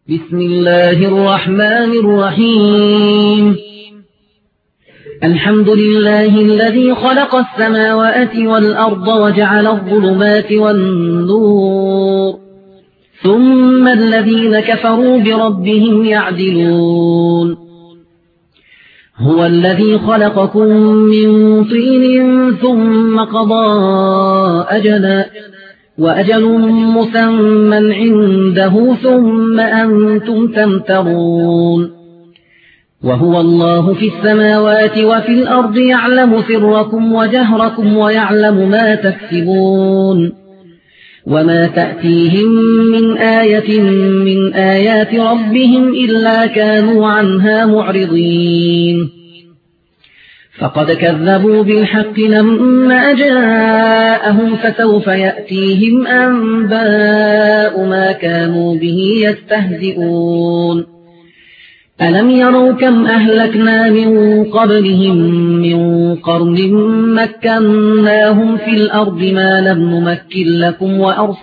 بسم الله الرحمن الرحيم. الحمد لله الذي خلق السماوات والأرض وجعل الظلمات والنور، ثم الذين كفروا بربهم يعدلون. هو الذي خلقكم من طين ثم قضى أجلا وأجل مسمى عنده ثم أنتم تمترون. وهو الله في السماوات وفي الأرض يعلم سركم وجهركم ويعلم ما تكسبون. وما تأتيهم من آية من آيات ربهم إلا كانوا عنها معرضين. فقد كذبوا بالحق لما جاءهم فسوف يأتيهم أنباء ما كانوا به يستهزئون. ألم يروا كم أهلكنا من قبلهم من قرن مكناهم في الأرض ما لم نمكن لكم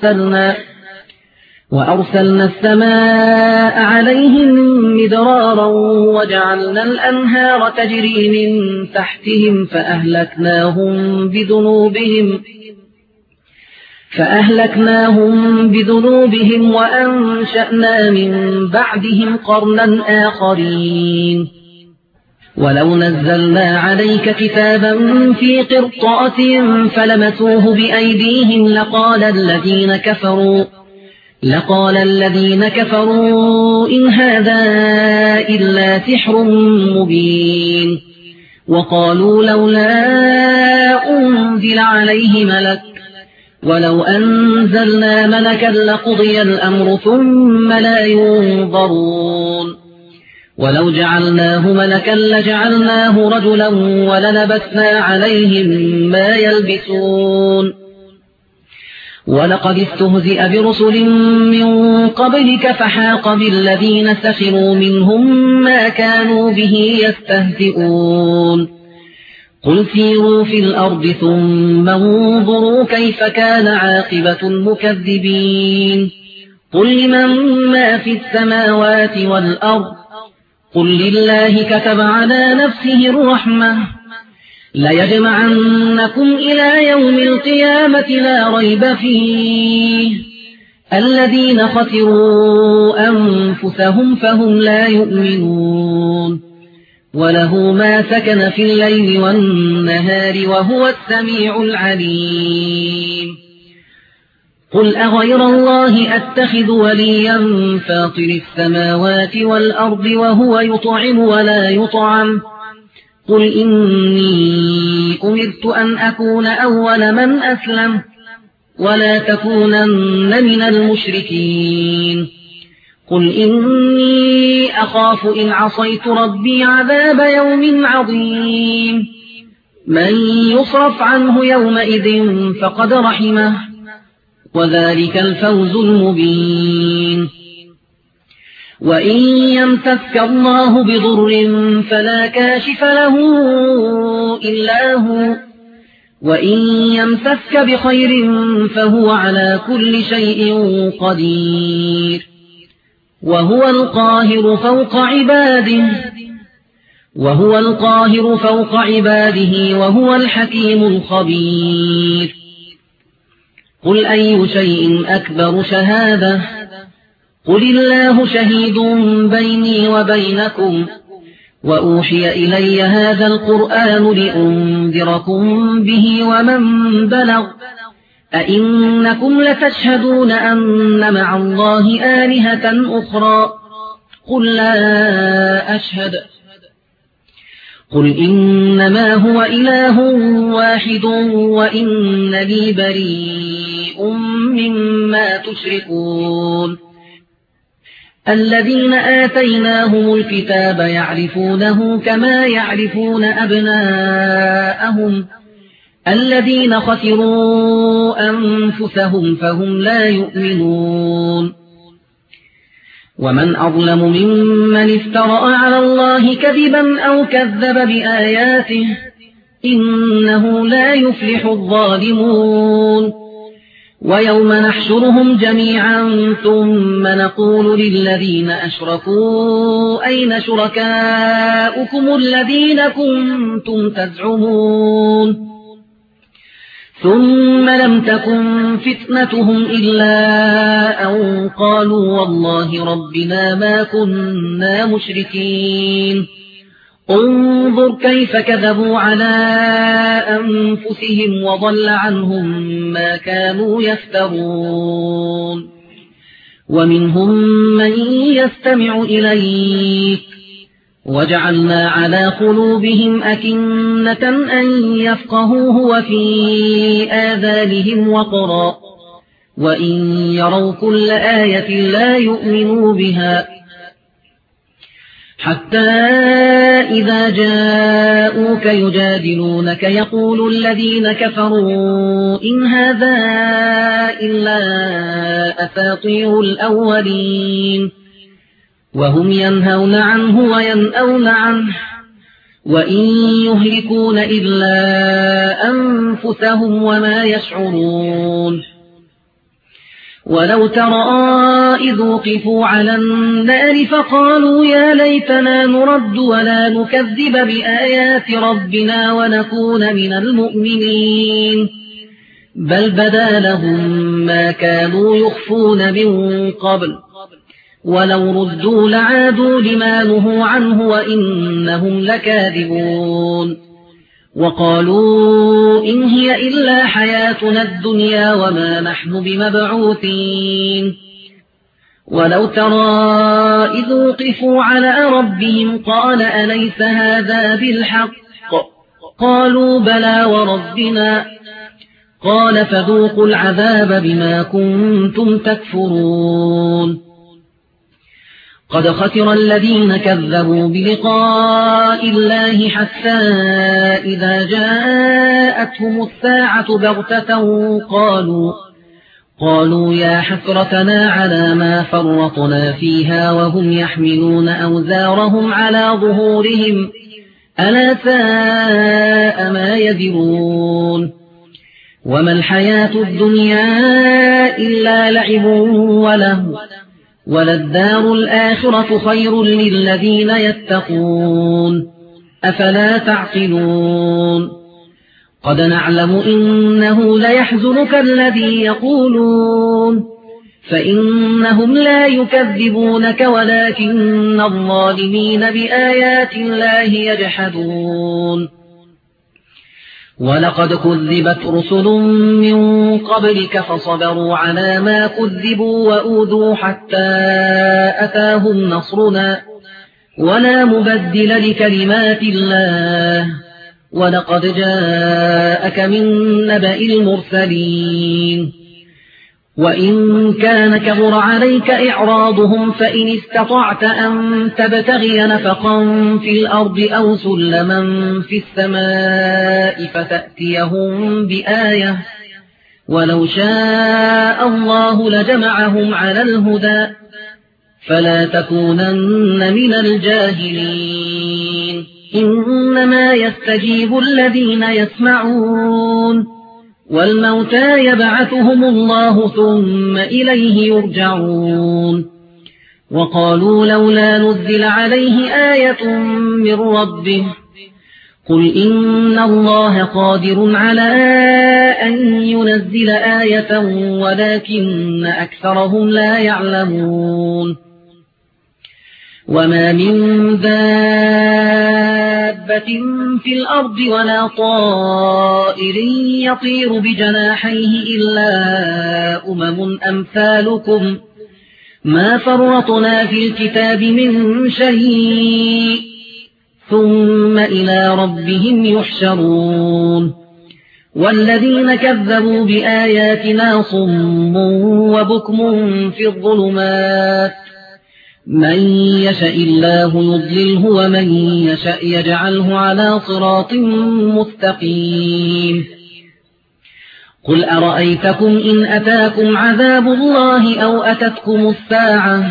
وأرسلنا السماء عليهم مدرارا وجعلنا الأنهار تجري من تحتهم فأهلكناهم بذنوبهم وأنشأنا من بعدهم قرنا آخرين. ولو نزلنا عليك كتابا في قرطاس فلمسوه بأيديهم لقال الذين كفروا إن هذا إلا سحر مبين. وقالوا لولا أنزل عليه ملك ولو أنزلنا ملكا لقضي الأمر ثم لا ينظرون. ولو جعلناه ملكا لجعلناه رجلا وللبسنا عليهم ما يلبسون. ولقد استهزئ برسل من قبلك فحاق بالذين سخروا منهم ما كانوا به يستهزئون. قل سيروا في الأرض ثم انظروا كيف كان عاقبة المكذبين. قل لمن ما في السماوات والأرض قل لله كتب على نفسه الرحمة ليجمعنكم إلى يوم القيامة لا ريب فيه. الذين خسروا أنفسهم فهم لا يؤمنون. وله ما سكن في الليل والنهار وهو السميع العليم. قل أغير الله أتخذ وليا فاطر السماوات والأرض وهو يطعم ولا يطعم. قل إني أمرت أن أكون أول من أسلم ولا تكونن من المشركين. قل إني أخاف إن عصيت ربي عذاب يوم عظيم. من يصرف عنه يومئذ فقد رحمه وذلك الفوز المبين. وإن يمسسك الله بضر فلا كاشف له إلا هو وإن يمسسك بخير فهو على كل شيء قدير. وهو القاهر فوق عباده وهو الحكيم الخبير. قل أي شيء أكبر شهادة قل الله شهيد بيني وبينكم وأوحي إلي هذا القرآن لأنذركم به ومن بلغ. أئنكم لتشهدون أن مع الله آلهة أخرى قل لا أشهد. قل إنما هو إله واحد وإنني بريء مما تشركون. الذين آتيناهم الكتاب يعرفونه كما يعرفون أبناءهم الذين خسروا أنفسهم فهم لا يؤمنون. ومن أظلم ممن افترأ على الله كذبا أو كذب بآياته إنه لا يفلح الظالمون. ويوم نحشرهم جميعا ثم نقول للذين أشركوا أين شركاؤكم الذين كنتم تزعمون ثم لم تكن فتنتهم إلا أن قالوا والله ربنا ما كنا مشركين انظر كيف كذبوا على أنفسهم وضل عنهم ما كانوا يفترون ومنهم من يستمع إليك وجعلنا على قلوبهم أكنة أن يفقهوه وفي آذانهم وقرا وإن يروا كل آية لا يؤمنوا بها حتى إذا جاءوك يجادلونك يقول الذين كفروا إن هذا إلا أساطير الأولين وهم ينهون عنه وينأون عنه وإن يهلكون إلا أنفسهم وما يشعرون ولو ترى إذ وقفوا على النار فقالوا يا ليتنا نرد ولا نكذب بآيات ربنا ونكون من المؤمنين بل بدا لهم ما كانوا يخفون من قبل ولو ردوا لعادوا لما نهوا عنه وإنهم لكاذبون وقالوا إن هي إلا حياتنا الدنيا وما نحن بمبعوثين ولو ترى إذ وقفوا على ربهم قال أليس هذا بالحق قالوا بلى وربنا قال فذوقوا العذاب بما كنتم تكفرون قد خسر الذين كذبوا بلقاء الله حتى إذا جاءتهم الساعة بغتة قالوا يا حسرتنا على ما فرطنا فيها وهم يحملون أوزارهم على ظهورهم ألا ساء ما يذرون وما الحياة الدنيا إلا لعب وله وللدار الآخرة خير للذين يتقون أفلا تعقلون قد نعلم إنه ليحزنك الذي يقولون فإنهم لا يكذبونك ولكن الظالمين بآيات الله يجحدون ولقد كذبت رسل من قبلك فصبروا على ما كذبوا وأوذوا حتى أتاهم نصرنا ولا مبدل لكلمات الله ولقد جاءك من نبأ المرسلين وإن كان كبر عليك إعراضهم فإن استطعت أن تبتغي نفقا في الأرض أو سلما في السماء فتأتيهم بآية ولو شاء الله لجمعهم على الهدى فلا تكونن من الجاهلين إنما يستجيب الذين يسمعون والموتى يبعثهم الله ثم إليه يرجعون وقالوا لولا نزل عليه آية من ربه قل إن الله قادر على أن ينزل آية ولكن أكثرهم لا يعلمون وما من دابة في الأرض ولا طائر يطير بجناحيه إلا أمثالكم ما فرطنا في الكتاب من شيء ثم إلى ربهم يحشرون والذين كذبوا بآياتنا صم وبكم في الظلمات من يشاء الله يضلله ومن يشاء يجعله على صراط مستقيم قل أرأيتكم إن أتاكم عذاب الله أو أتتكم الساعة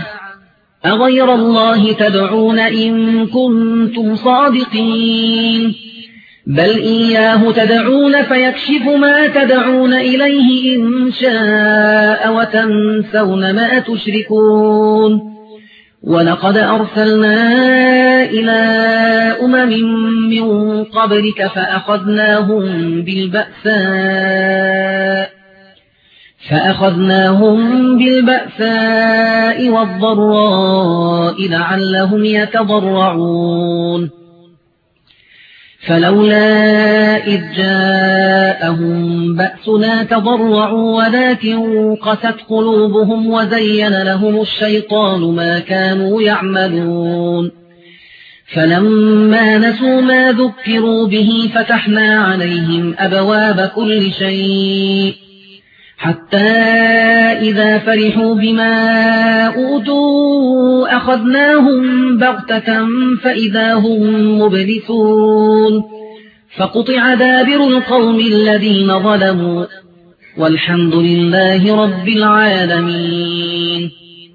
أغير الله تدعون إن كنتم صادقين بل إياه تدعون فيكشف ما تدعون إليه إن شاء وتنسون ما تشركون ولقد أرسلنا إلى من قبلك فأخذناهم بالبأساء والضراء لعلهم يتضرعون فلولا إذ جاءهم بأسنا تضرعوا ولكن قست قلوبهم وزين لهم الشيطان ما كانوا يعملون فلما نسوا ما ذكروا به فتحنا عليهم أبواب كل شيء حتى إذا فرحوا بما أوتوا أخذناهم بغتة فإذا هم مبلسون فقطع دابر القوم الذين ظلموا والحمد لله رب العالمين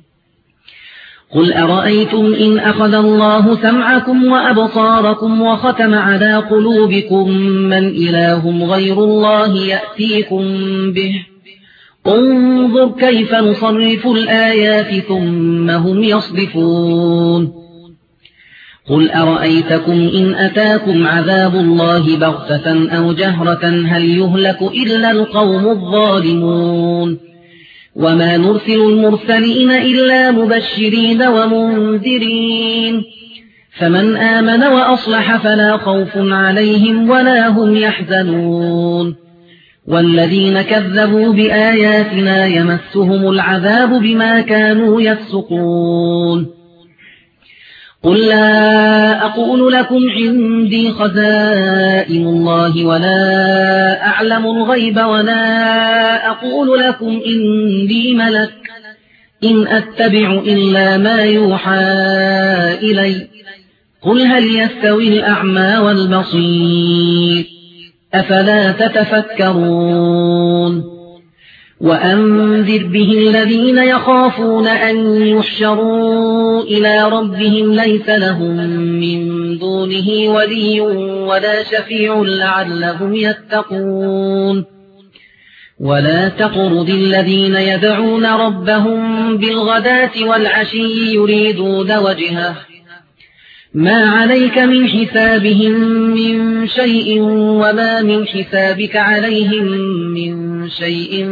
قل أرأيتم إن أخذ الله سمعكم وأبصاركم وختم على قلوبكم من إله غير الله يأتيكم به انظر كيف نصرف الآيات ثم هم يصدفون قل أرأيتكم إن أتاكم عذاب الله بغتة أو جهرة هل يهلك إلا القوم الظالمون وما نرسل المرسلين إلا مبشرين ومنذرين فمن آمن وأصلح فلا خوف عليهم ولا هم يحزنون والذين كذبوا بآياتنا يمسهم العذاب بما كانوا يفسقون قل لا أقول لكم عندي خزائن الله ولا أعلم الغيب ولا أقول لكم إني ملك إن أتبع إلا ما يوحى إلي قل هل يستوي الأعمى والبصير أفلا تتفكرون وأنذر به الذين يخافون أن يحشروا إلى ربهم ليس لهم من دونه ولي ولا شفيع لعلهم يتقون ولا تطرد الذين يدعون ربهم بالغداة والعشي يريدون وجهه ما عليك من حسابهم من شيء وما من حسابك عليهم من شيء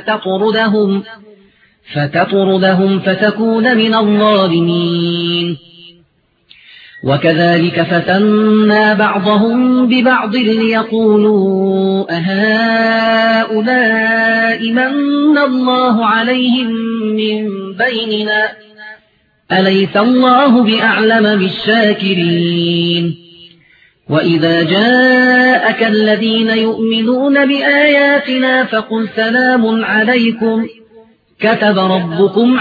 فتطردهم فتكون من الظالمين وكذلك فتنا بعضهم ببعض ليقولوا أهؤلاء من الله عليهم من بيننا أليس الله بأعلم بالشاكرين وإذا جاءك الذين يؤمنون بآياتنا فقل سلام عليكم كتب ربكم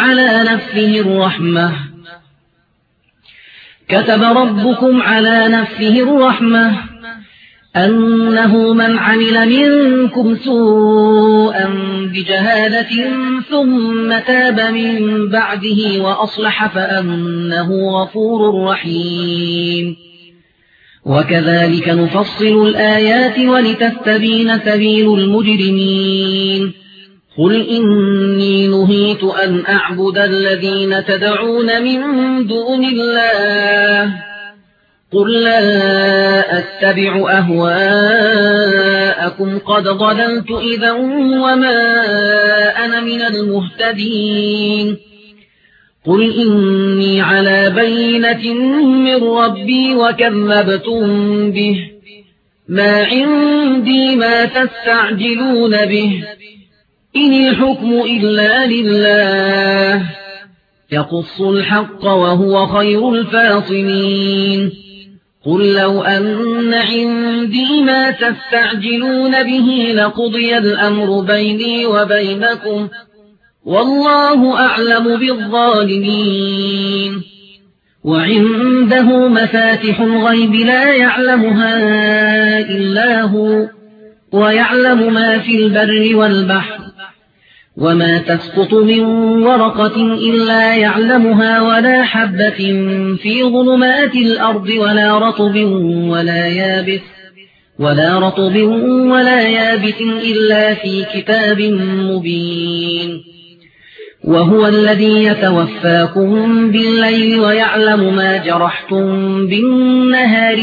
على نفسه الرحمة أنه من عمل منكم سوءا بجهالة ثم تاب من بعده وأصلح فأنه غفور رحيم وكذلك نفصل الآيات ولتستبين سبيل المجرمين قل إني نهيت أن أعبد الذين تدعون من دون الله قل لا أتبع أهواءكم قد ضللت إذا وما أنا من المهتدين قل إني على بينة من ربي وكذبتم به ما عندي ما تستعجلون به إن الحكم إلا لله يقص الحق وهو خير الفاصلين قل لو أن عندي ما تستعجلون به لقضي الأمر بيني وبينكم والله أعلم بالظالمين وعنده مفاتح الغيب لا يعلمها إلا هو ويعلم ما في البر والبحر وما تسقط من ورقة إلا يعلمها ولا حبة في ظلمات الأرض ولا رطب ولا يابس ولا رطب ولا يابس إلا في كتاب مبين وهو الذي يتوفاكم بالليل ويعلم ما جرحتم بالنهار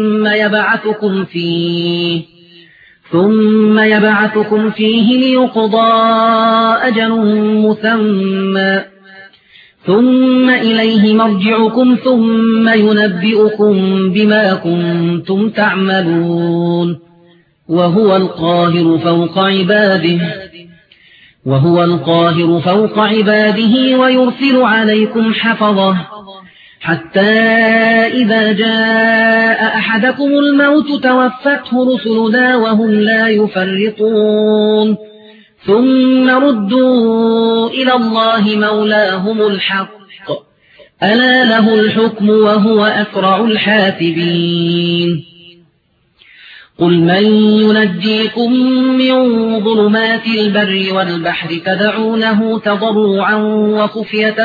ثم يبعثكم فيه ليقضى أجل مسمى ثم إليه مرجعكم ثم ينبئكم بما كنتم تعملون وهو القاهر فوق عباده ويرسل عليكم حفظه حتى إذا جاء أحدكم الموت توفته رسلنا وهم لا يفرطون ثم ردوا إلى الله مولاهم الحق ألا له الحكم وهو أسرع الحاسبين قل من ينجيكم من ظلمات البر والبحر تدعونه تضرعا وخفية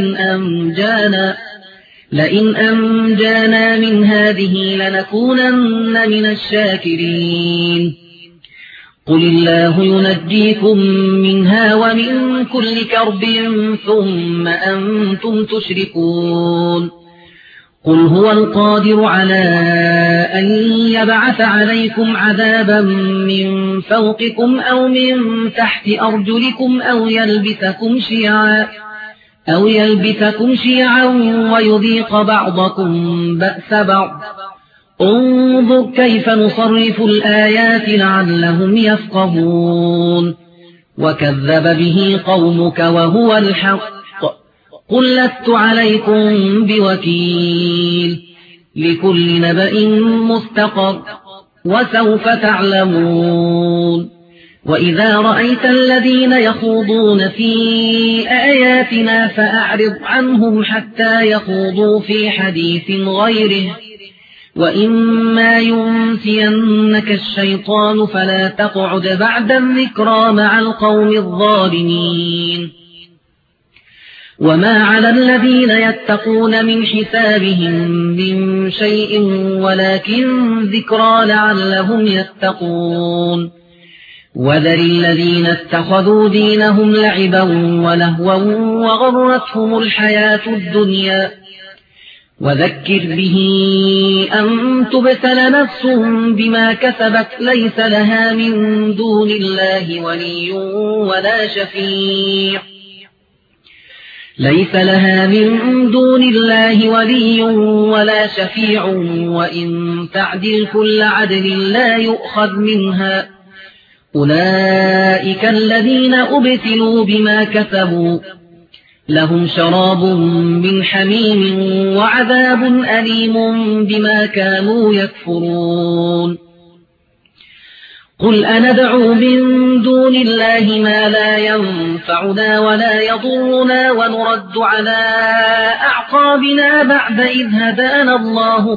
لئن أنجانا من هذه لنكونن من الشاكرين قل الله ينجيكم منها ومن كل كرب ثم أنتم تشركون قل هو القادر على أن يبعث عليكم عذابا من فوقكم أو من تحت أرجلكم أو يلبسكم شيعا ويذيق بعضكم بأس بعض انظر كيف نصرف الآيات لعلهم يفقهون وكذب به قومك وهو الحق قل لست عليكم بوكيل لكل نبأ مستقر وسوف تعلمون وإذا رأيت الذين يخوضون في آياتنا فأعرض عنهم حتى يخوضوا في حديث غيره وإما ينسينك الشيطان فلا تقعد بعد الذكرى مع القوم الظالمين وما على الذين يتقون من حسابهم من شيء ولكن ذكرى لعلهم يتقون وذر الذين اتخذوا دينهم لعبا ولهوا وغرتهم الحياة الدنيا وذكر به أن تبتل نفس بما كسبت ليس لها من دون الله ولي ولا شفيع وإن تعدل كل عدل لا يؤخذ منها أولئك الذين أبتلوا بما كسبوا لهم شراب من حميم وعذاب أليم بما كانوا يكفرون قل أندعو من دون الله ما لا ينفعنا ولا يضرنا ونرد على أعقابنا بعد إذ هدانا الله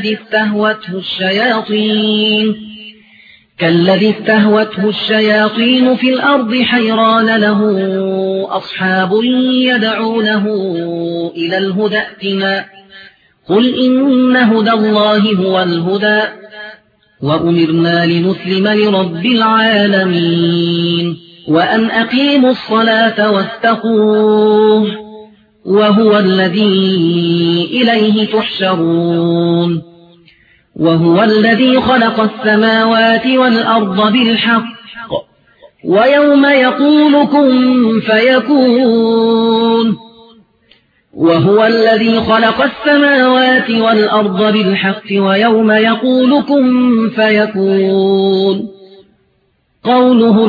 كالذي استهوته الشياطين في الأرض حيران له أصحاب يدعونه إلى الهدى ائتنا قل إن هدى الله هو الهدى وأمرنا لنسلم لرب العالمين وأن أقيموا الصلاة واتقوه وهو الذي إليه تحشرون وهو الذي خلق السماوات والأرض بالحق ويوم يقول كن فيكون وهو الذي خلق السماوات والأرض بالحق ويوم يقول كن فيكون قوله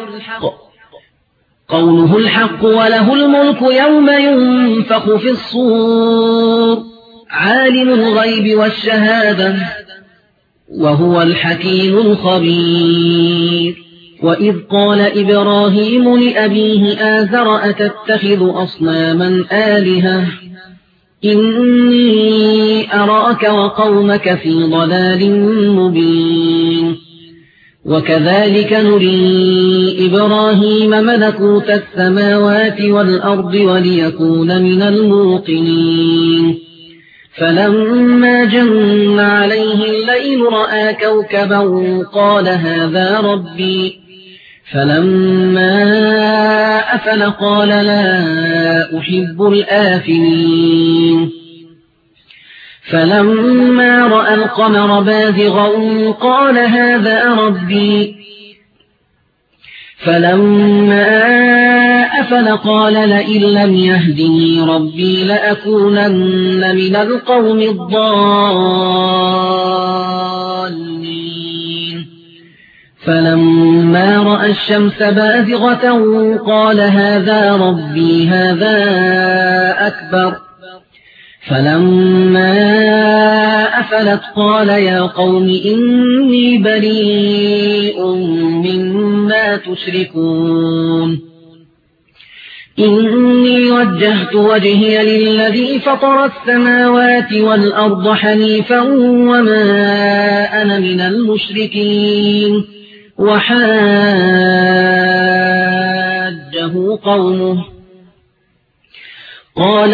الحق وله الملك يوم ينفخ في الصور عالم الغيب والشهادة وهو الحكيم الخبير وإذ قال إبراهيم لأبيه آزر أتتخذ أصناما آلهة إني أراك وقومك في ضلال مبين وكذلك نري إبراهيم ملكوت السماوات والأرض وليكون من الموقنين فلما جن عليه الليل رأى كوكبا قال هذا ربي فلما أفل قال لا أحب الآفلين فلما رأى القمر بازغا قال هذا ربي فلما أفل قال لئن لم يهدني ربي لأكونن من القوم الضالين فلما رأى الشمس بازغة قال هذا ربي هذا أكبر فلما أفلت قال يا قوم إني بريء مما تشركون إني وجهت وجهي للذي فطر السماوات والأرض حنيفا وما أنا من المشركين وحاجه قومه قال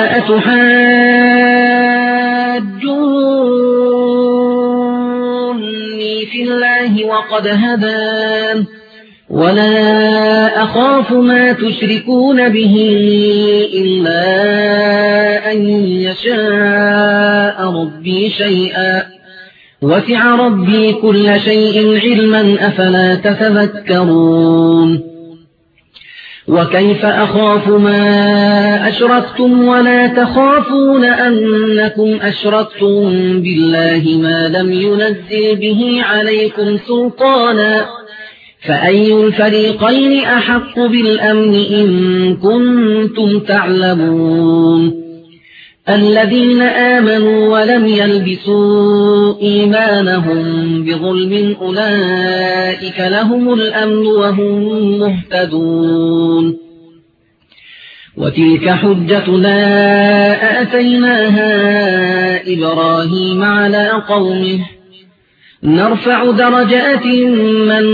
أتحاجوني في الله وقد هدان ولا أخاف ما تشركون به إلا أن يشاء ربي شيئا وسع ربي كل شيء علما أفلا تتذكرون وكيف أخاف ما أشركتم ولا تخافون أنكم أشركتم بالله ما لم ينزل به عليكم سلطانا فأي الفريقين أحق بالأمن إن كنتم تعلمون الذين آمنوا ولم يلبسوا إيمانهم بظلم أولئك لهم الأمن وهم مهتدون وتلك حجتنا آتيناها إبراهيم على قومه نرفع درجات من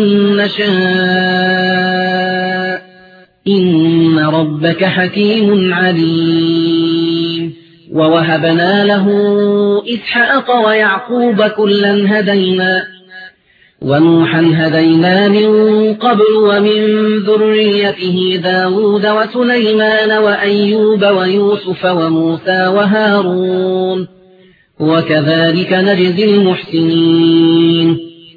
نشاء إن ربك حكيم عليم ووهبنا له إسحاق ويعقوب كلا هدينا ونوحا هدينا من قبل ومن ذريته داود وسليمان وأيوب ويوسف وموسى وهارون وكذلك نجزي المحسنين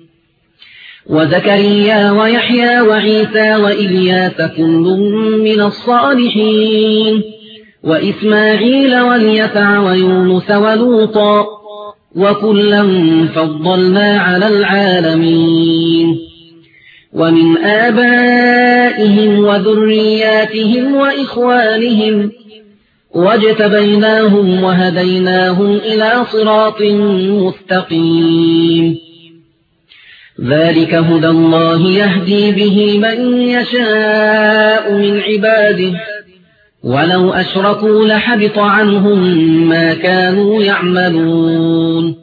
وزكريا ويحيى وعيسى وإلياس كل من الصالحين وإسماعيل واليسع ويونس ولوطا وكلا فضلنا على العالمين ومن آبائهم وذرياتهم وإخوانهم واجتبيناهم وهديناهم إلى صراط مستقيم ذلك هدى الله يهدي به من يشاء من عباده ولو أشركوا لحبط عنهم ما كانوا يعملون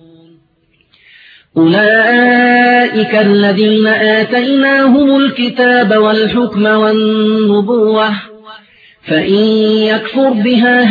أولئك الذين آتيناهم الكتاب والحكم والنبوة فإن يكفر بها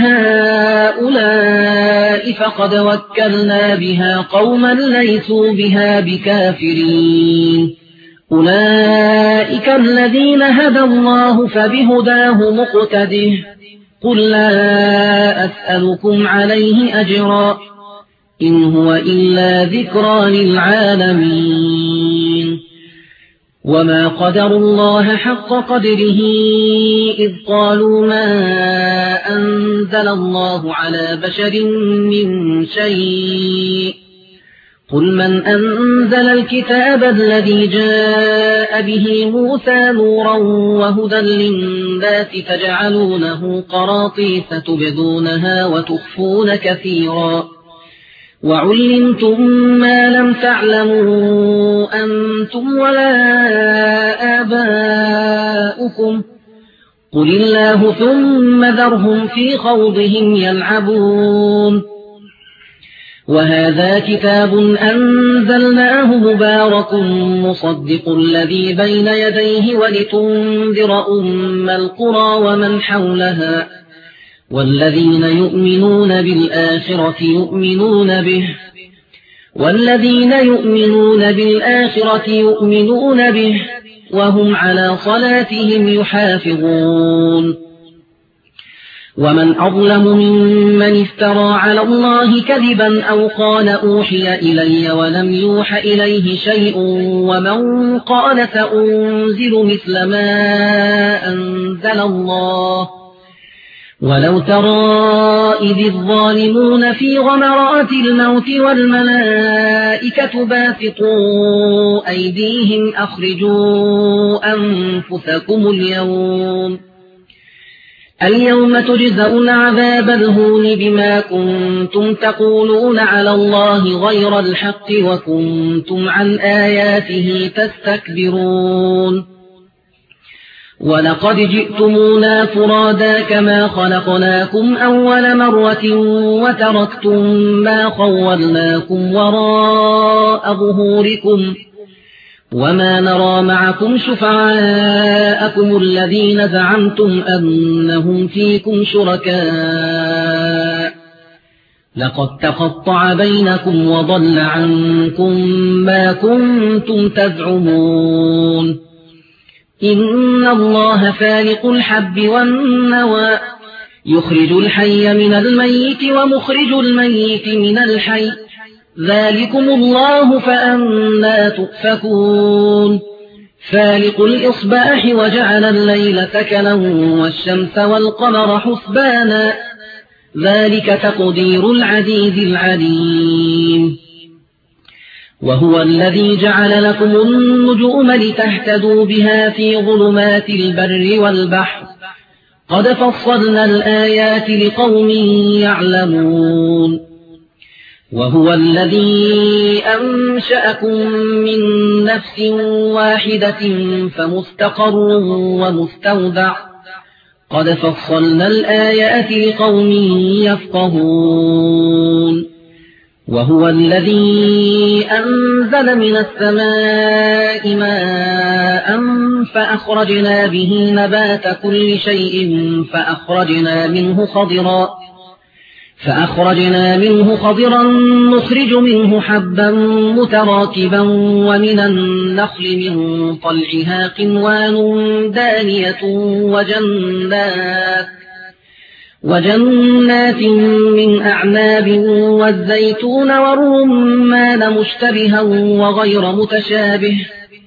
هؤلاء فقد وكلنا بها قوما ليسوا بها بكافرين أولئك الذين هدى الله فبهداه مقتده قل لا أسألكم عليه أجرا إن هو إلا ذكرى للعالمين وما قدروا الله حق قدره إذ قالوا ما أنزل الله على بشر من شيء قل من أنزل الكتاب الذي جاء به موسى نورا وهدى للناس تجعلونه قراطيس تبدونها وتخفون كثيرا وعلمتم ما لم تعلموا أنتم ولا آباؤكم قل الله ثم ذرهم في خوضهم يلعبون وهذا كتاب أنزلناه مبارك مصدق الذي بين يديه ولتنذر أم القرى ومن حولها والذين يؤمنون بالآخرة يؤمنون به وهم على صلاتهم يحافظون ومن أظلم ممن افترى على الله كذبا أو قال أوحي إلي ولم يوح إليه شيء ومن قال سأنزل مثل ما أنزل الله ولو ترى إذ الظالمون في غمرات الموت والملائكة باسطوا أيديهم أخرجوا أنفسكم اليوم تجزون عذاب الهون بما كنتم تقولون على الله غير الحق وكنتم عن آياته تستكبرون ولقد جئتمونا فرادا كما خلقناكم أول مرة وتركتم ما خولناكم وراء ظهوركم وما نرى معكم شفعاءكم الذين زعمتم أنهم فيكم شركاء لقد تقطع بينكم وضل عنكم ما كنتم تزعمون إن الله فالق الحب والنوى يخرج الحي من الميت ومخرج الميت من الحي ذلكم الله فأنى تؤفكون فالق الإصباح وجعل الليل سكنا والشمس والقمر حسبانا ذلك تقدير العزيز العليم وهو الذي جعل لكم النجوم لتهتدوا بها في ظلمات البر والبحر قد فصلنا الآيات لقوم يعلمون وهو الذي أنشأكم من نفس واحدة فمستقر ومستودع قد فصلنا الآيات لقوم يفقهون وهو الذي أنزل من السماء ماء فأخرجنا به نبات كل شيء فأخرجنا منه خضرا نخرج منه حبا متراكبا ومن النخل من طلعها قنوان دانية وجنات من أعناب والزيتون والرمان مشتبها وغير متشابه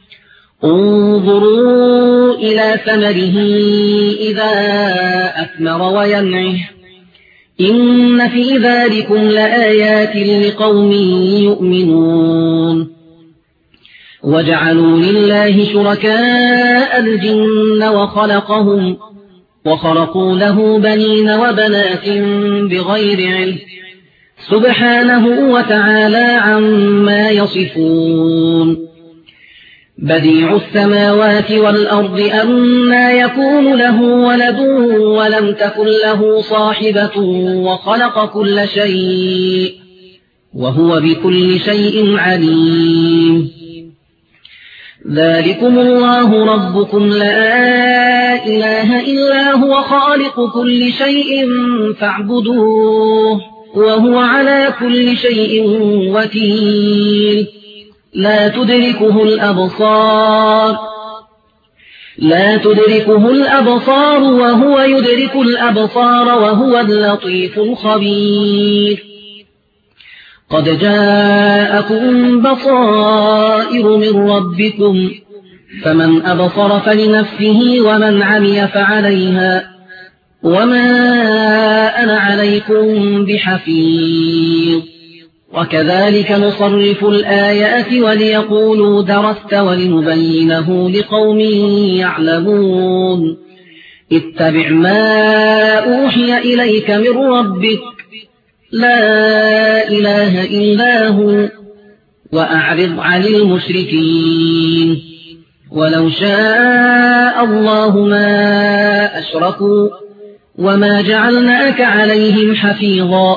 انظروا إلى ثمره إذا أثمر وينعه إن في ذلكم لآيات لقوم يؤمنون وجعلوا لله شركاء الجن وخلقوا له بنين وبنات بغير علم سبحانه وتعالى عما يصفون بديع السماوات والأرض أنى يكون له ولد ولم تكن له صاحبة وخلق كل شيء وهو بكل شيء عليم ذلكم الله ربكم لا إله إلا هو خالق كل شيء فاعبدوه وهو على كل شيء وكيل لا تدركه الأبصار وهو يدرك الأبصار وهو اللطيف الخبير قد جاءكم بصائر من ربكم فمن أبصر فلنفسه ومن عمي فعليها وما أنا عليكم بحفيظ وكذلك نصرف الآيات وليقولوا درست ولنبينه لقوم يعلمون اتبع ما أوحي إليك من ربك لا إله إلا هو وأعرض عن المشركين ولو شاء الله ما أشركوا وما جعلناك عليهم حفيظا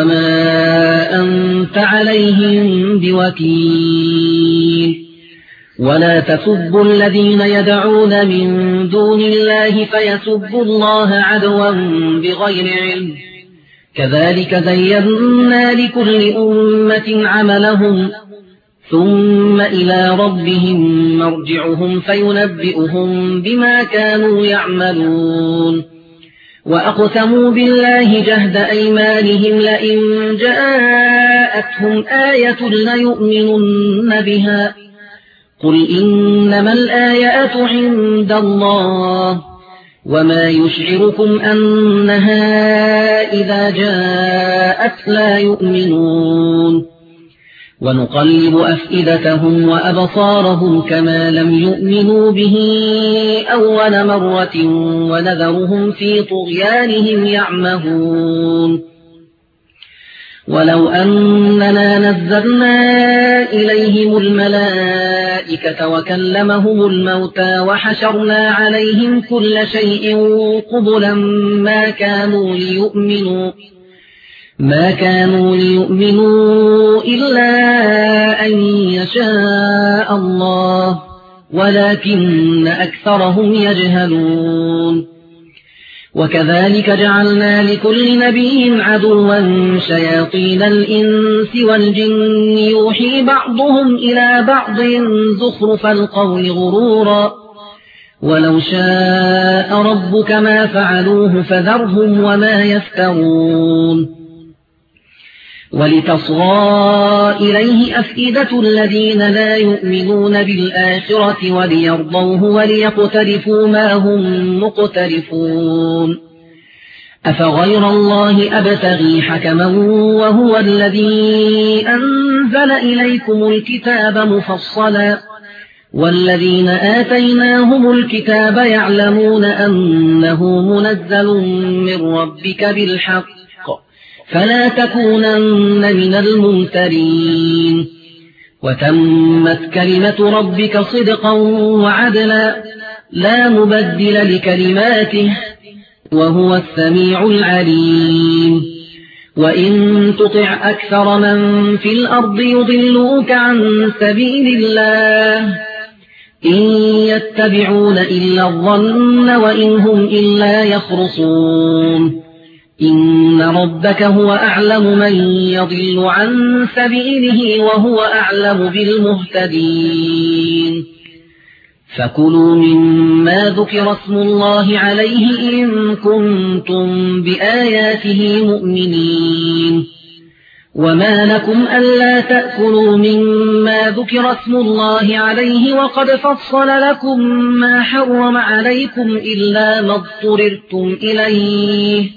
وما أنت عليهم بوكيل ولا تسبوا الذين يدعون من دون الله فيسبوا الله عدوا بغير علم كذلك زينا لكل أمة عملهم ثم إلى ربهم مرجعهم فينبئهم بما كانوا يعملون وأقسموا بالله جهد أيمانهم لئن جاءتهم آية ليؤمنن بها قل إنما الآيات عند الله وما يشعركم أنها إذا جاءت لا يؤمنون ونقلب أفئدتهم وأبصارهم كما لم يؤمنوا به أول مرة ونذرهم في طغيانهم يعمهون ولو أننا نزلنا إليهم الملائكة وكلمهم الموتى وحشرنا عليهم كل شيء قبلا ما كانوا ليؤمنوا إلا أن يشاء الله ولكن أكثرهم يجهلون وكذلك جعلنا لكل نبي عدوا شياطين الإنس والجن يوحي بعضهم إلى بعض زخرف القول غرورا ولو شاء ربك ما فعلوه فذرهم وما يفترون ولتصغى إليه أفئدة الذين لا يؤمنون بالآخرة وليرضوه وليقترفوا ما هم مقترفون أفغير الله أبتغي حكما وهو الذي أنزل إليكم الكتاب مفصلا والذين آتيناهم الكتاب يعلمون أنه منزل من ربك بالحق فلا تكونن من الممترين وتمت كلمة ربك صدقا وعدلا لا مبدل لكلماته وهو السميع العليم وإن تطع أكثر من في الأرض يضلوك عن سبيل الله إن يتبعون إلا الظن وإن هم إلا يخرصون إن ربك هو أعلم من يضل عن سبيله وهو أعلم بالمهتدين فكلوا مما ذكر اسم الله عليه إن كنتم بآياته مؤمنين وما لكم ألا تأكلوا مما ذكر اسم الله عليه وقد فصل لكم ما حرم عليكم إلا ما اضطررتم إليه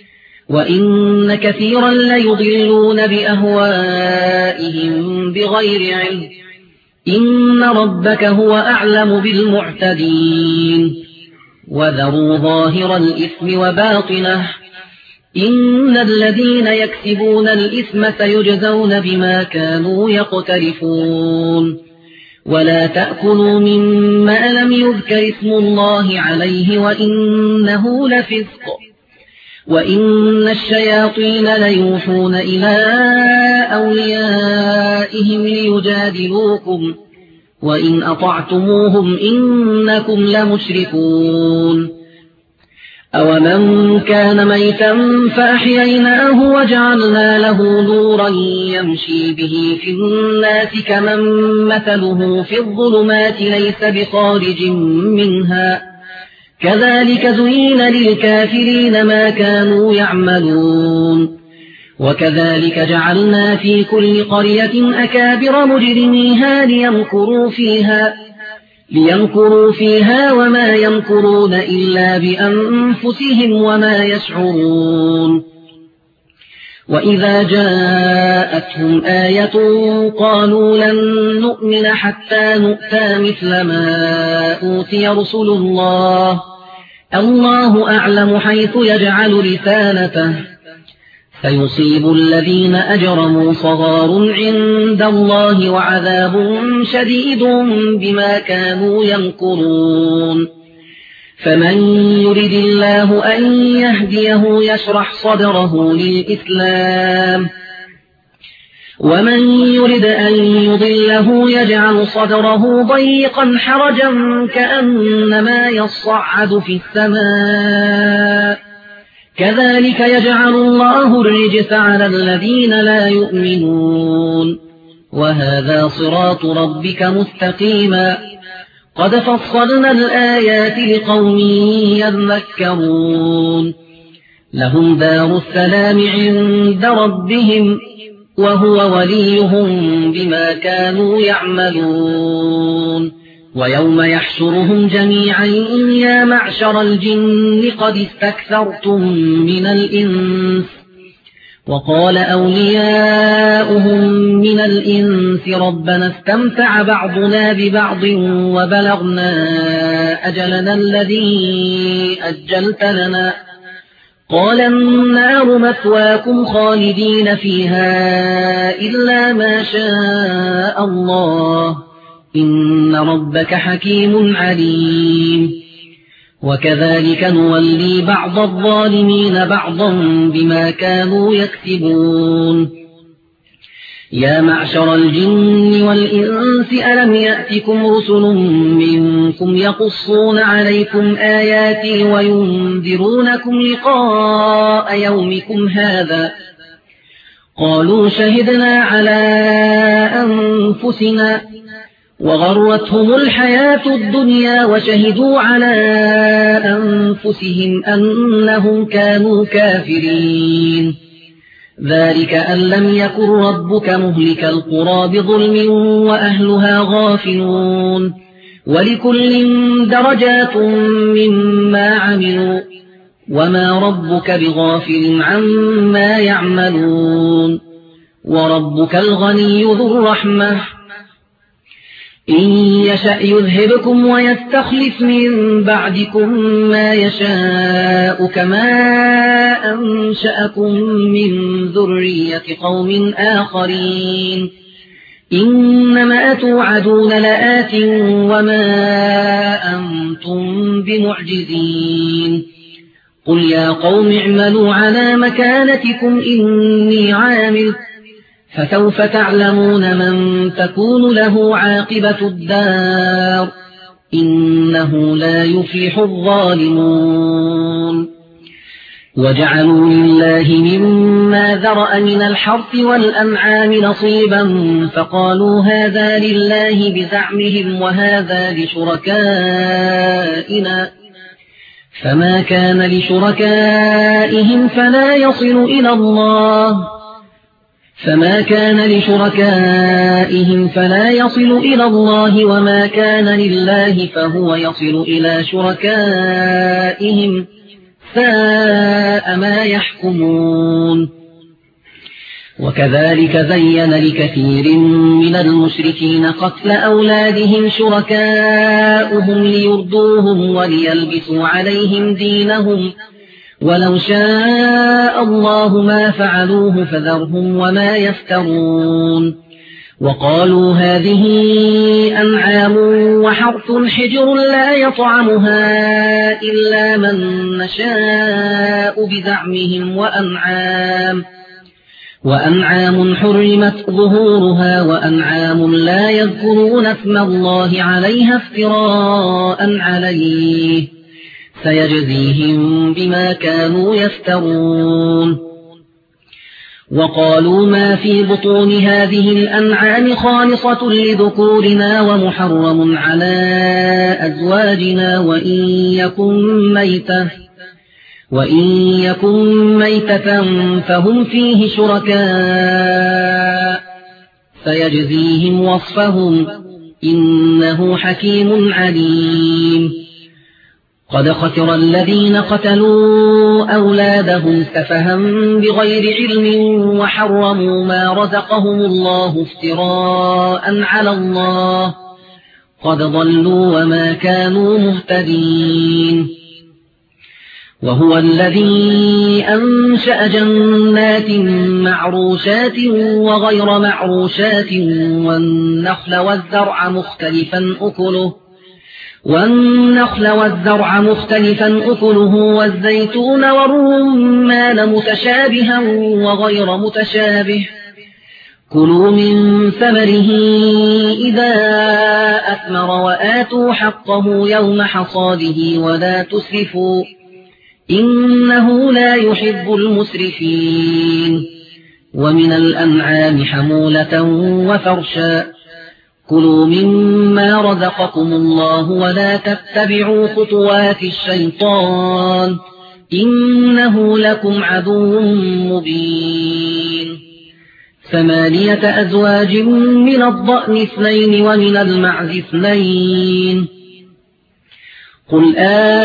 وإن كثيرا ليضلون بأهوائهم بغير علم إن ربك هو أعلم بالمعتدين وذروا ظاهر الإثم وباطنه إن الذين يكسبون الإثم سيجزون بما كانوا يقترفون ولا تأكلوا مما لم يذكر اسم الله عليه وإنه لفسق وإن الشياطين ليوحون إلى أوليائهم ليجادلوكم وإن أطعتموهم إنكم لمشركون أومن كان ميتا فأحييناه وجعلنا له نورا يمشي به في الناس كمن مثله في الظلمات ليس بخارج منها كذلك زين للكافرين ما كانوا يعملون وكذلك جعلنا في كل قرية أكابر مجرميها ليمكروا فيها وما يمكرون إلا بأنفسهم وما يشعرون وإذا جاءتهم آية قالوا لن نؤمن حتى نؤتى مثل ما أوتي رسل الله أعلم حيث يجعل رسالته سيصيب الذين أجرموا صغار عند الله وعذاب شديد بما كانوا يمكرون فمن يرد الله أن يهديه يشرح صدره للإسلام ومن يرد أن يضله يجعل صدره ضيقا حرجا كأنما يصعد في السماء كذلك يجعل الله الرجس على الذين لا يؤمنون وهذا صراط ربك مستقيما قد فصلنا الآيات لقوم يذكرون لهم دار السلام عند ربهم وهو وليهم بما كانوا يعملون ويوم يحشرهم جميعا يا معشر الجن قد استكثرتم من الإنس وقال أولياؤهم من الإنس ربنا استمتع بعضنا ببعض وبلغنا أجلنا الذي أجلت لنا قال النار مثواكم خالدين فيها إلا ما شاء الله إن ربك حكيم عليم وكذلك نولي بعض الظالمين بعضا بما كانوا يكسبون يا معشر الجن والإنس ألم يأتكم رسل منكم يقصون عليكم آياتي وينذرونكم لقاء يومكم هذا قالوا شهدنا على أنفسنا وغرتهم الحياة الدنيا وشهدوا على أنفسهم أنهم كانوا كافرين ذلك أن لم يكن ربك مهلك القرى بظلم وأهلها غافلون ولكل درجات مما عملوا وما ربك بغافل عما يعملون وربك الغني ذو الرحمة إن يشأ يذهبكم ويستخلف من بعدكم ما يشاء كما أنشأكم من ذرية قوم آخرين إنما توعدون لآت وما أنتم بمعجزين قل يا قوم اعملوا على مكانتكم إني عامل فسوف تعلمون من تكون له عاقبة الدار إنه لا يفلح الظالمون وجعلوا لله مما ذرأ من الحرث والأنعام نصيبا فقالوا هذا لله بزعمهم وهذا لشركائنا فما كان لشركائهم فلا يصل إلى الله وما كان لله فهو يصل إلى شركائهم ساء ما يحكمون وكذلك زين لكثير من المشركين قتل أولادهم شركاؤهم ليردوهم وليلبسوا عليهم دينهم ولو شاء الله ما فعلوه فذرهم وما يفترون وقالوا هذه أنعام وحرث حجر لا يطعمها إلا من نشاء بزعمهم وأنعام حرمت ظهورها وأنعام لا يذكرون اسم الله عليها افتراء عليه سيجزيهم بما كانوا يفترون وقالوا ما في بطون هذه الأنعام خالصة لذكورنا ومحرم على أزواجنا وإن يكن ميتة فهم فيه شركاء سيجزيهم وصفهم إنه حكيم عليم قد خسر الذين قتلوا أولادهم سفها بغير علم وحرموا ما رزقهم الله افتراء على الله قد ضلوا وما كانوا مهتدين وهو الذي أنشأ جنات معروشات وغير معروشات والنخل والزرع مختلفا أكله والزيتون والرمان متشابها وغير متشابه كلوا من ثمره إذا أثمر وآتوا حقه يوم حصاده ولا تسرفوا إنه لا يحب المسرفين ومن الأنعام حمولة وفرشا كلوا مما رزقكم الله ولا تتبعوا خطوات الشيطان إنه لكم عدو مبين 8 أزواج من الضأن 2 ومن المعز 2 قل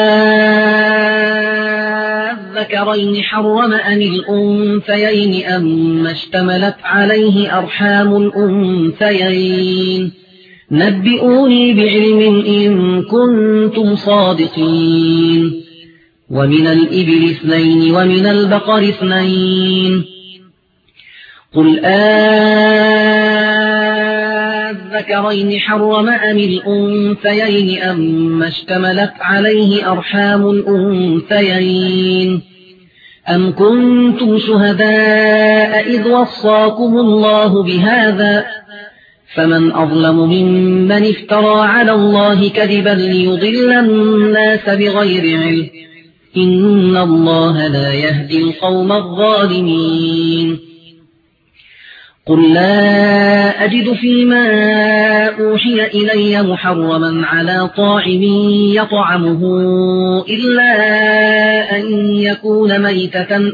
أذكرين حرم أم الأنثيين أما اشتملت عليه أرحام الأنثيين نبئوني بعلم إن كنتم صادقين ومن الإبل 2 ومن البقر 2 قل أذكرين حرم أم الأنثيين أما اشتملت عليه أرحام الأنثيين أم كنتم شهداء إذ وصاكم الله بهذا فمن أظلم ممن افترى على الله كذبا ليضل الناس بغير علم إن الله لا يهدي القوم الظالمين قل لا أجد فيما أوحي إلي محرما على طاعم يطعمه إلا أن يكون ميتة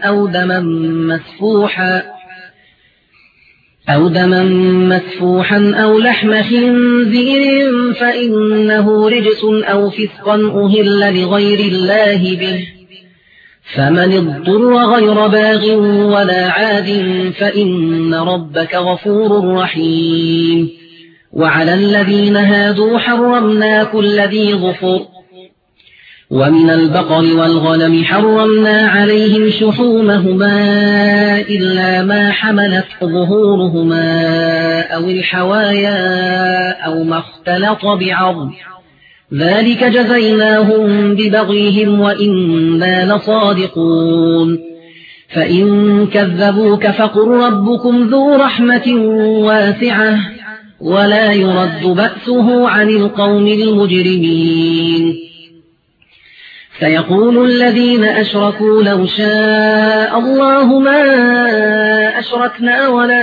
أو دما مسفوحا أو لحم خنزير فإنه رجس أو فسقا أهل لغير الله به فمن اضطر غير باغ ولا عاد فإن ربك غفور رحيم وعلى الذين هادوا حرمنا كل ذي ظفر ومن البقر والغنم حرمنا عليهم شحومهما إلا ما حملت ظهورهما أو الحوايا أو ما اختلط بعظم ذلك جزيناهم ببغيهم وإنا لصادقون فإن كذبوك فقل ربكم ذو رحمة واسعة ولا يرد بأسه عن القوم المجرمين سيقول الذين أشركوا لو شاء الله ما أشركنا ولا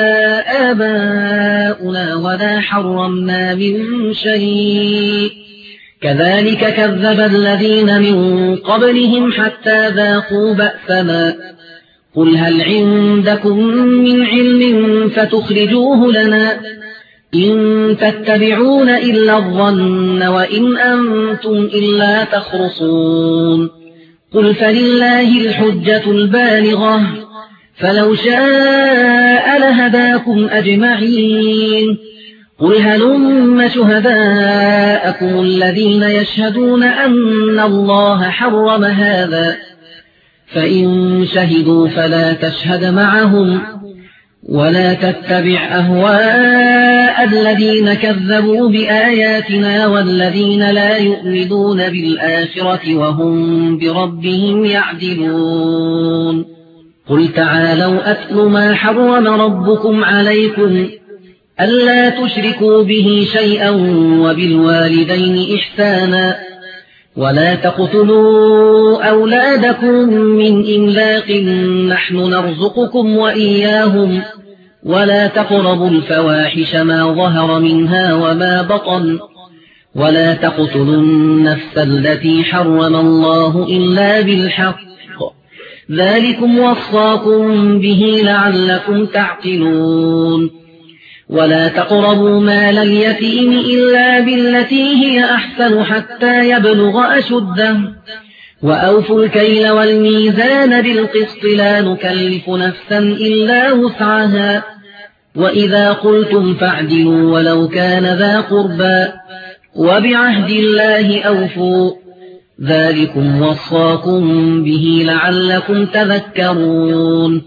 آباؤنا ولا حرمنا من شيء كذلك كذب الذين من قبلهم حتى ذاقوا بأسنا قل هل عندكم من علم فتخرجوه لنا إن تتبعون إلا الظن وإن أنتم إلا تخرصون قل فلله الحجة البالغة فلو شاء لهداكم أجمعين قل هلم شهداءكم الذين يشهدون أن الله حرم هذا فإن شهدوا فلا تشهد معهم ولا تتبع أهواء الذين كذبوا بآياتنا والذين لا يؤمنون بالآخرة وهم بربهم يعدلون قل تعالوا أتل ما حرم ربكم عليكم ألا تشركوا به شيئا وبالوالدين إحسانا ولا تقتلوا أولادكم من إملاق نحن نرزقكم وإياهم ولا تقربوا الفواحش ما ظهر منها وما بطن ولا تقتلوا النفس التي حرم الله إلا بالحق ذلكم وصاكم به لعلكم تعقلون ولا تقربوا مال اليتيم إلا بالتي هي أحسن حتى يبلغ أشده وأوفوا الكيل والميزان بالقسط لا نكلف نفسا إلا وسعها وإذا قلتم فاعدلوا ولو كان ذا قربى وبعهد الله أوفوا ذلكم وصاكم به لعلكم تذكرون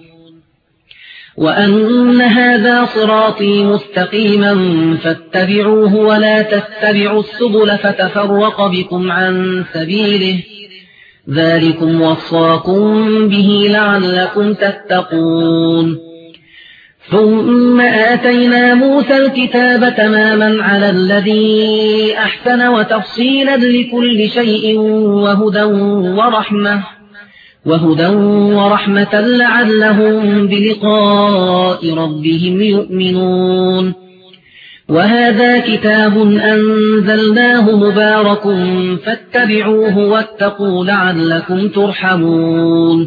وأن هذا صراطي مستقيما فاتبعوه ولا تتبعوا السبل فتفرق بكم عن سبيله ذلكم وصاكم به لعلكم تتقون ثم آتينا موسى الكتاب تماما على الذي أحسن وتفصيلا لكل شيء وهدى ورحمة لعلهم بلقاء ربهم يؤمنون. وهذا كتاب أنزلناه مبارك فاتبعوه واتقوا لعلكم ترحمون.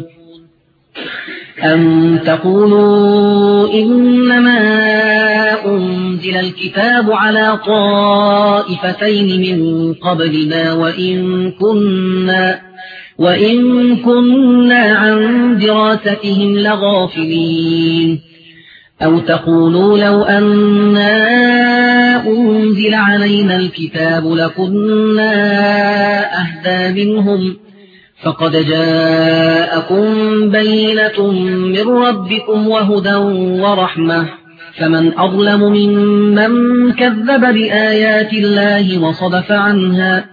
أم تقولوا إنما أنزل الكتاب على طائفتين من قبلنا وإن كنا عن دراستهم لغافلين. أو تقولوا لو أنا أنزل علينا الكتاب لكنا أهدى منهم فقد جاءكم بينة من ربكم وهدى ورحمة فمن أظلم ممن كذب بآيات الله وصدف عنها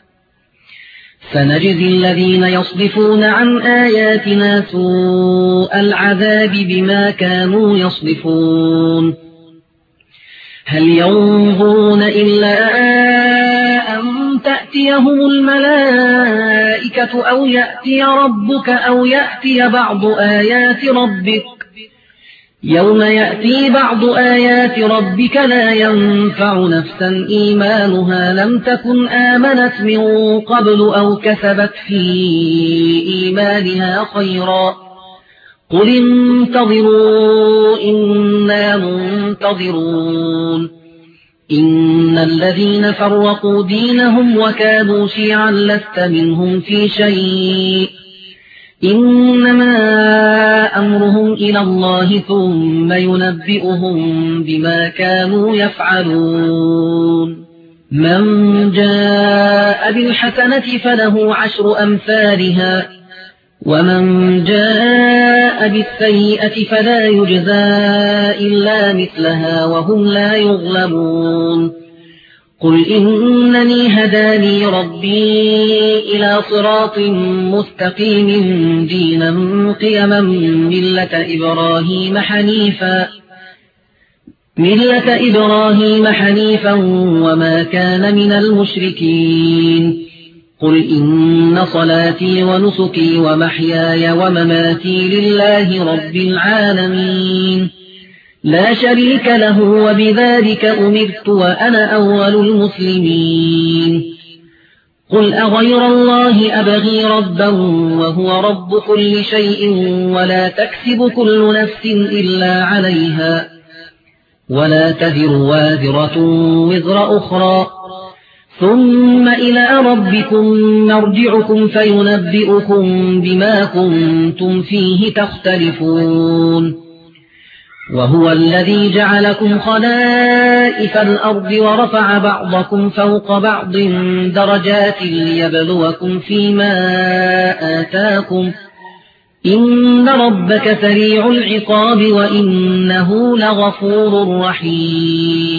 سنجزي الذين يصدفون عن آياتنا سوء العذاب بما كانوا يصدفون. هل ينظرون إلا أن تأتيهم الملائكة أو يأتي ربك أو يأتي بعض آيات ربك يوم يأتي بعض آيات ربك لا ينفع نفسا إيمانها لم تكن آمنت من قبل أو كسبت في إيمانها خيرا قل انتظروا إنا منتظرون. إن الذين فرقوا دينهم وكانوا شيعا لست منهم في شيء إنما أمرهم إلى الله ثم ينبئهم بما كانوا يفعلون. من جاء بالحسنة فله 10 أمثالها ومن جاء بالسيئة فلا يجزى إلا مثلها وهم لا يظلمون. قل إنني هداني ربي إلى صراط مستقيم دينا قيما ملة إبراهيم حنيفا وما كان من المشركين. قل إن صلاتي ونسكي ومحياي ومماتي لله رب العالمين لا شريك له وبذلك أمرت وأنا أول المسلمين. قل أغير الله أبغي ربا وهو رب كل شيء ولا تكسب كل نفس إلا عليها ولا تزر وازرة وزر أخرى ثم إلى ربكم مرجعكم فينبئكم بما كنتم فيه تختلفون. وهو الذي جعلكم خلائف الأرض ورفع بعضكم فوق بعض درجات ليبلوكم فيما آتاكم إن ربك سريع العقاب وإنه لغفور رحيم.